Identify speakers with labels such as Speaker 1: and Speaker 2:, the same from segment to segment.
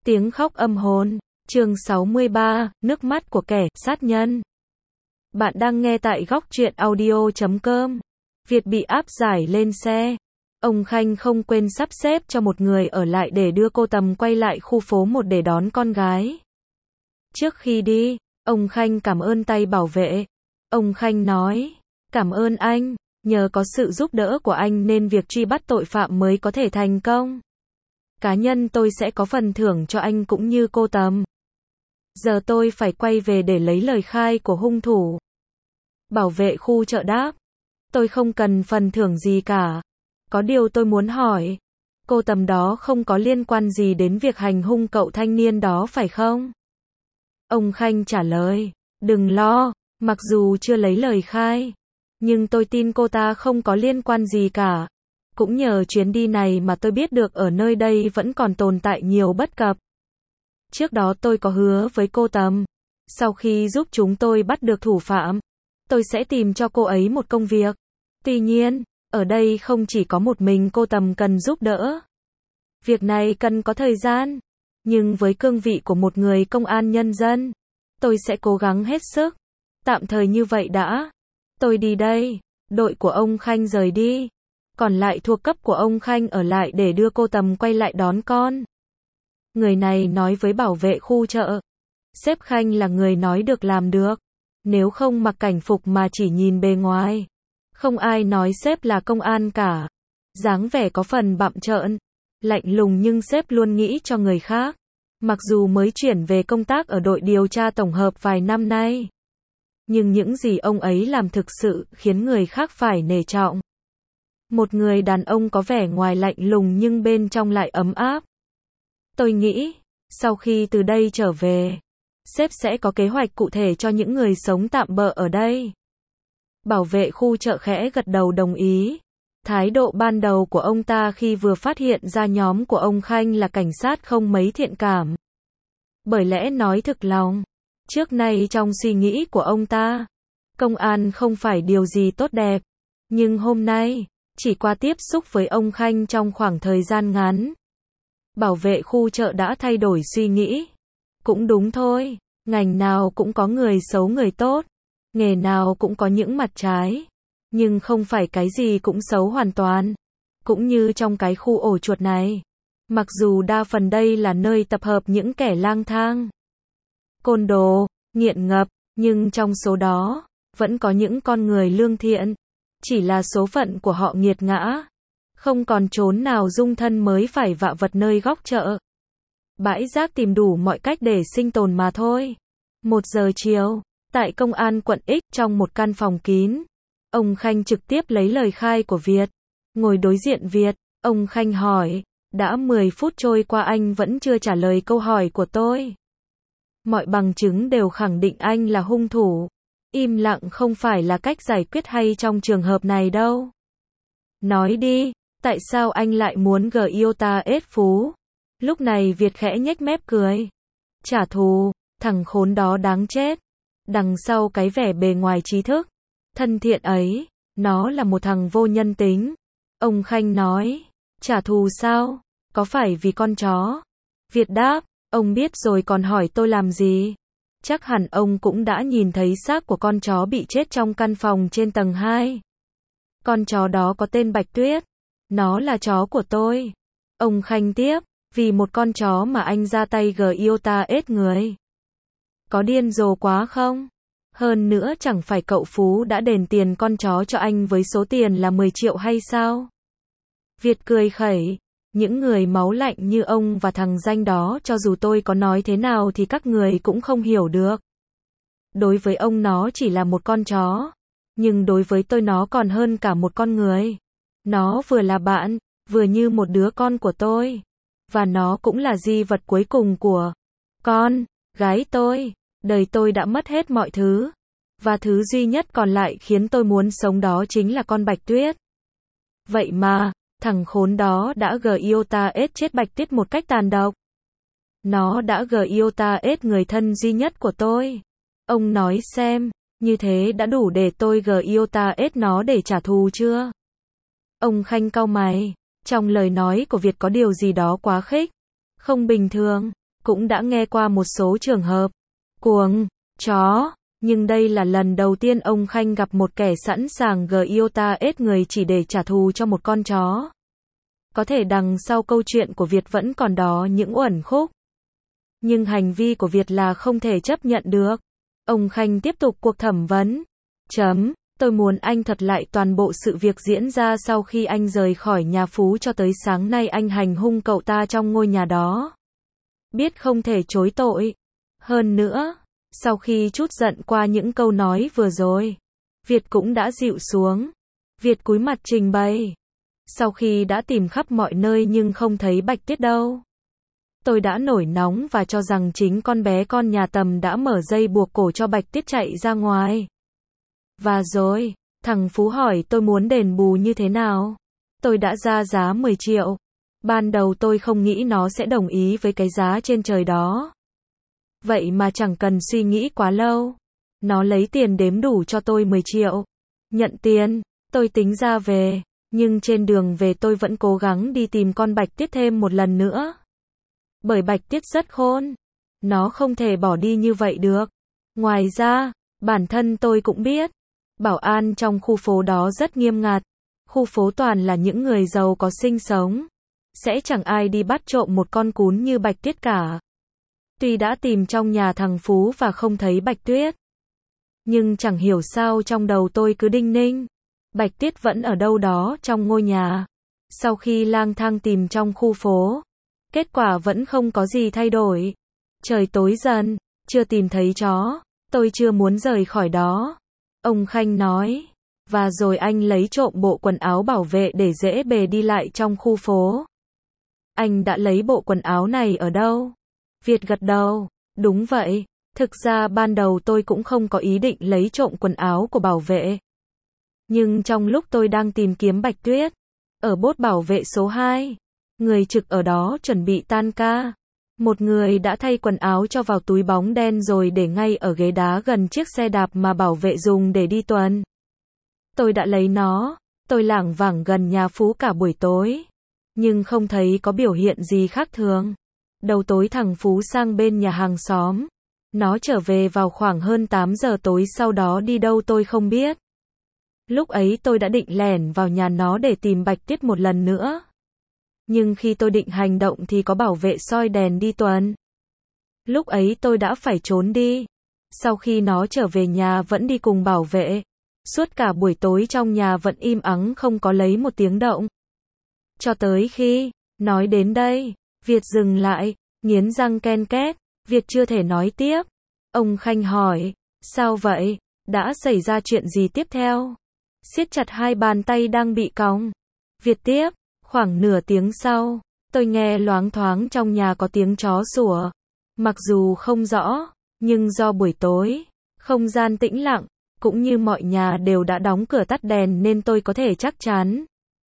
Speaker 1: Tiếng khóc âm hồn. Chương 63, nước mắt của kẻ sát nhân. Bạn đang nghe tại góc truyện audio.com. Việt bị áp giải lên xe. Ông Khanh không quên sắp xếp cho một người ở lại để đưa cô Tầm quay lại khu phố 1 để đón con gái. Trước khi đi, ông Khanh cảm ơn tay bảo vệ. Ông Khanh nói, cảm ơn anh, nhờ có sự giúp đỡ của anh nên việc truy bắt tội phạm mới có thể thành công. Cá nhân tôi sẽ có phần thưởng cho anh cũng như cô Tầm. Giờ tôi phải quay về để lấy lời khai của hung thủ. Bảo vệ khu chợ đáp, tôi không cần phần thưởng gì cả. Có điều tôi muốn hỏi, cô Tầm đó không có liên quan gì đến việc hành hung cậu thanh niên đó phải không? Ông Khanh trả lời, đừng lo, mặc dù chưa lấy lời khai, nhưng tôi tin cô ta không có liên quan gì cả. Cũng nhờ chuyến đi này mà tôi biết được ở nơi đây vẫn còn tồn tại nhiều bất cập. Trước đó tôi có hứa với cô Tầm, sau khi giúp chúng tôi bắt được thủ phạm, tôi sẽ tìm cho cô ấy một công việc. Tuy nhiên, ở đây không chỉ có một mình cô Tầm cần giúp đỡ. Việc này cần có thời gian, nhưng với cương vị của một người công an nhân dân, tôi sẽ cố gắng hết sức. Tạm thời như vậy đã. Tôi đi đây. Đội của ông Khanh rời đi. Còn lại thuộc cấp của ông Khanh ở lại để đưa cô Tầm quay lại đón con. Người này nói với bảo vệ khu chợ. Sếp Khanh là người nói được làm được. Nếu không mặc cảnh phục mà chỉ nhìn bề ngoài, không ai nói sếp là công an cả. Dáng vẻ có phần bặm trợn, lạnh lùng nhưng sếp luôn nghĩ cho người khác. Mặc dù mới chuyển về công tác ở đội điều tra tổng hợp vài năm nay, nhưng những gì ông ấy làm thực sự khiến người khác phải nể trọng. Một người đàn ông có vẻ ngoài lạnh lùng nhưng bên trong lại ấm áp. Tôi nghĩ, sau khi từ đây trở về, sếp sẽ có kế hoạch cụ thể cho những người sống tạm bợ ở đây. Bảo vệ khu chợ khẽ gật đầu đồng ý. Thái độ ban đầu của ông ta khi vừa phát hiện ra nhóm của ông Khanh là cảnh sát không mấy thiện cảm. Bởi lẽ nói thực lòng, trước nay trong suy nghĩ của ông ta, công an không phải điều gì tốt đẹp. Nhưng hôm nay, chỉ qua tiếp xúc với ông Khanh trong khoảng thời gian ngắn, bảo vệ khu chợ đã thay đổi suy nghĩ. Cũng đúng thôi, ngành nào cũng có người xấu người tốt, nghề nào cũng có những mặt trái, nhưng không phải cái gì cũng xấu hoàn toàn. Cũng như trong cái khu ổ chuột này, mặc dù đa phần đây là nơi tập hợp những kẻ lang thang, côn đồ, nghiện ngập, nhưng trong số đó, vẫn có những con người lương thiện. Chỉ là số phận của họ nghiệt ngã. Không còn chốn nào dung thân mới phải vạ vật nơi góc chợ. Bãi rác tìm đủ mọi cách để sinh tồn mà thôi. 1 giờ chiều, tại công an quận X trong một căn phòng kín, ông Khanh trực tiếp lấy lời khai của Việt. Ngồi đối diện Việt, ông Khanh hỏi, đã 10 phút trôi qua anh vẫn chưa trả lời câu hỏi của tôi. Mọi bằng chứng đều khẳng định anh là hung thủ. Im lặng không phải là cách giải quyết hay trong trường hợp này đâu. Nói đi, tại sao anh lại muốn Giota ết Phú? Lúc này Việt khẽ nhếch mép cười. Trả thù, thằng khốn đó đáng chết. Đằng sau cái vẻ bề ngoài trí thức, thân thiện ấy, nó là một thằng vô nhân tính. Ông Khanh nói, trả thù sao? Có phải vì con chó? Việt đáp, ông biết rồi còn hỏi tôi làm gì? Chắc hẳn ông cũng đã nhìn thấy xác của con chó bị chết trong căn phòng trên tầng 2. Con chó đó có tên Bạch Tuyết. Nó là chó của tôi. Ông Khanh tiếp, vì một con chó mà anh ra tay Giota ết người. Có điên rồ quá không? Hơn nữa chẳng phải cậu Phú đã đền tiền con chó cho anh với số tiền là 10 triệu hay sao? Việt cười khẩy. Những người máu lạnh như ông và thằng danh đó cho dù tôi có nói thế nào thì các người cũng không hiểu được. Đối với ông nó chỉ là một con chó. Nhưng đối với tôi nó còn hơn cả một con người. Nó vừa là bạn, vừa như một đứa con của tôi. Và nó cũng là di vật cuối cùng của con gái tôi. Đời tôi đã mất hết mọi thứ. Và thứ duy nhất còn lại khiến tôi muốn sống đó chính là con Bạch Tuyết. Vậy mà, thằng khốn đó đã Giota ết chết Bạch Tuyết một cách tàn độc. Nó đã Giota ết người thân duy nhất của tôi. Ông nói xem, như thế đã đủ để tôi Giota ết nó để trả thù chưa? Ông Khanh cau mày, trong lời nói của Việt có điều gì đó quá khích, không bình thường. cũng đã nghe qua một số trường hợp cuồng chó, nhưng đây là lần đầu tiên ông Khanh gặp một kẻ sẵn sàng giết người chỉ để trả thù cho một con chó. Có thể đằng sau câu chuyện của Việt vẫn còn đó những uẩn khúc. Nhưng hành vi của Việt là không thể chấp nhận được. Ông Khanh tiếp tục cuộc thẩm vấn. Tôi muốn anh thuật lại toàn bộ sự việc diễn ra sau khi anh rời khỏi nhà Phú cho tới sáng nay anh hành hung cậu ta trong ngôi nhà đó. Biết không thể chối tội. Hơn nữa, sau khi trút giận qua những câu nói vừa rồi, Việt cũng đã dịu xuống. Việt cúi mặt trình bày. Sau khi đã tìm khắp mọi nơi nhưng không thấy Bạch Tuyết đâu. Tôi đã nổi nóng và cho rằng chính con bé con nhà Tầm đã mở dây buộc cổ cho Bạch Tuyết chạy ra ngoài. Và rồi, thằng Phú hỏi tôi muốn đền bù như thế nào. Tôi đã ra giá 10 triệu. Ban đầu tôi không nghĩ nó sẽ đồng ý với cái giá trên trời đó. Vậy mà chẳng cần suy nghĩ quá lâu. Nó lấy tiền đếm đủ cho tôi 10 triệu. Nhận tiền, tôi tính ra về. Nhưng trên đường về tôi vẫn cố gắng đi tìm con Bạch Tuyết thêm một lần nữa. Bởi Bạch Tuyết rất khôn. Nó không thể bỏ đi như vậy được. Ngoài ra, bản thân tôi cũng biết. Bảo an trong khu phố đó rất nghiêm ngặt. Khu phố toàn là những người giàu có sinh sống. Sẽ chẳng ai đi bắt trộm một con cún như Bạch Tuyết cả. Tuy đã tìm trong nhà thằng Phú và không thấy Bạch Tuyết. Nhưng chẳng hiểu sao trong đầu tôi cứ đinh ninh. Bạch Tuyết vẫn ở đâu đó trong ngôi nhà. Sau khi lang thang tìm trong khu phố, kết quả vẫn không có gì thay đổi. Trời tối dần, chưa tìm thấy chó, tôi chưa muốn rời khỏi đó. Ông Khanh nói. Và rồi anh lấy trộm bộ quần áo bảo vệ để dễ bề đi lại trong khu phố. Anh đã lấy bộ quần áo này ở đâu? Việt gật đầu. Đúng vậy. Thực ra ban đầu tôi cũng không có ý định lấy trộm quần áo của bảo vệ. Nhưng trong lúc tôi đang tìm kiếm Bạch Tuyết, ở bốt bảo vệ số 2, người trực ở đó chuẩn bị tan ca. Một người đã thay quần áo cho vào túi bóng đen rồi để ngay ở ghế đá gần chiếc xe đạp mà bảo vệ dùng để đi tuần. Tôi đã lấy nó, tôi lảng vảng gần nhà Phú cả buổi tối. Nhưng không thấy có biểu hiện gì khác thường. Đầu tối thằng Phú sang bên nhà hàng xóm. Nó trở về vào khoảng hơn 8 giờ tối, sau đó đi đâu tôi không biết. Lúc ấy tôi đã định lẻn vào nhà nó để tìm Bạch Tuyết một lần nữa. Nhưng khi tôi định hành động thì có bảo vệ soi đèn đi tuần. Lúc ấy tôi đã phải trốn đi. Sau khi nó trở về nhà vẫn đi cùng bảo vệ. Suốt cả buổi tối trong nhà vẫn im ắng không có lấy một tiếng động. Cho tới khi, nói đến đây, Việt dừng lại, nghiến răng ken két. Việt chưa thể nói tiếp. Ông Khanh hỏi, sao vậy? Đã xảy ra chuyện gì tiếp theo? Siết chặt hai bàn tay đang bị còng. Việt tiếp, khoảng nửa tiếng sau, tôi nghe loáng thoáng trong nhà có tiếng chó sủa. Mặc dù không rõ, nhưng do buổi tối, không gian tĩnh lặng, cũng như mọi nhà đều đã đóng cửa tắt đèn nên tôi có thể chắc chắn.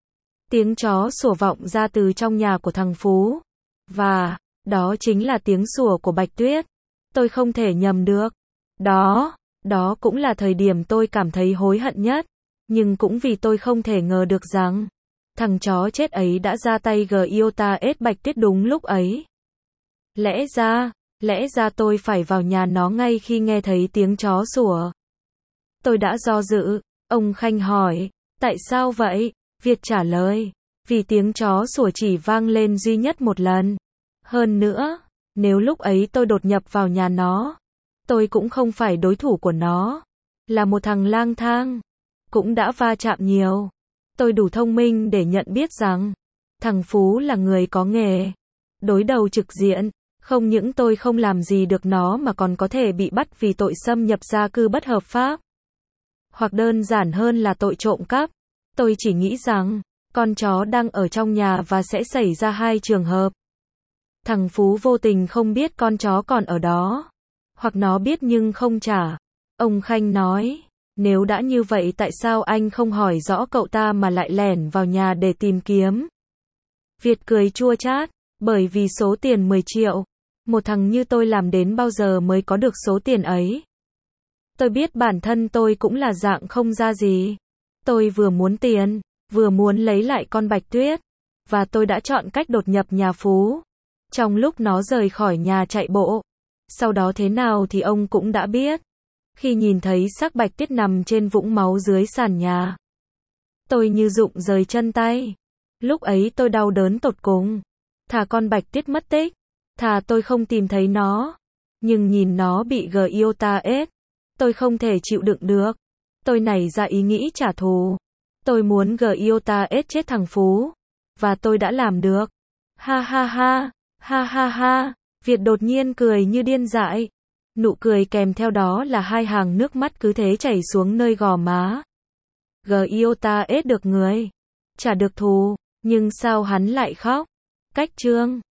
Speaker 1: Tiếng chó sủa vọng ra từ trong nhà của thằng Phú. Và, đó chính là tiếng sủa của Bạch Tuyết. Tôi không thể nhầm được. Đó cũng là thời điểm tôi cảm thấy hối hận nhất. Nhưng cũng vì tôi không thể ngờ được rằng, thằng chó chết ấy đã ra tay giết Bạch Tuyết đúng lúc ấy. Lẽ ra tôi phải vào nhà nó ngay khi nghe thấy tiếng chó sủa. Tôi đã do dự. Ông Khanh hỏi, tại sao vậy? Việt trả lời, vì tiếng chó sủa chỉ vang lên duy nhất một lần. Hơn nữa, nếu lúc ấy tôi đột nhập vào nhà nó, tôi cũng không phải đối thủ của nó. Là một thằng lang thang, cũng đã va chạm nhiều. Tôi đủ thông minh để nhận biết rằng, thằng Phú là người có nghề. Đối đầu trực diện, không những tôi không làm gì được nó mà còn có thể bị bắt vì tội xâm nhập gia cư bất hợp pháp. Hoặc đơn giản hơn là tội trộm cắp. Tôi chỉ nghĩ rằng, con chó đang ở trong nhà và sẽ xảy ra hai trường hợp. Thằng Phú vô tình không biết con chó còn ở đó. Hoặc nó biết nhưng không trả. Ông Khanh nói, nếu đã như vậy tại sao anh không hỏi rõ cậu ta mà lại lẻn vào nhà để tìm kiếm? Việt cười chua chát, bởi vì số tiền 10 triệu. Một thằng như tôi làm đến bao giờ mới có được số tiền ấy? Tôi biết bản thân tôi cũng là dạng không ra gì. Tôi vừa muốn tiền, vừa muốn lấy lại con Bạch Tuyết. Và tôi đã chọn cách đột nhập nhà Phú. Trong lúc nó rời khỏi nhà chạy bộ. Sau đó thế nào thì ông cũng đã biết. Khi nhìn thấy xác Bạch Tuyết nằm trên vũng máu dưới sàn nhà. Tôi như rụng rời chân tay. Lúc ấy tôi đau đớn tột cùng. Thà con Bạch Tuyết mất tích. Thà tôi không tìm thấy nó. Nhưng nhìn nó bị Gyota ết. Tôi không thể chịu đựng được. Tôi nảy ra ý nghĩ trả thù. Tôi muốn Gyota ết chết thằng Phú. Và tôi đã làm được. Ha ha ha. Ha ha ha. Việt đột nhiên cười như điên dại. Nụ cười kèm theo đó là hai hàng nước mắt cứ thế chảy xuống nơi gò má. Gyota ết được người. Trả được thù. Nhưng sao hắn lại khóc? Cách chương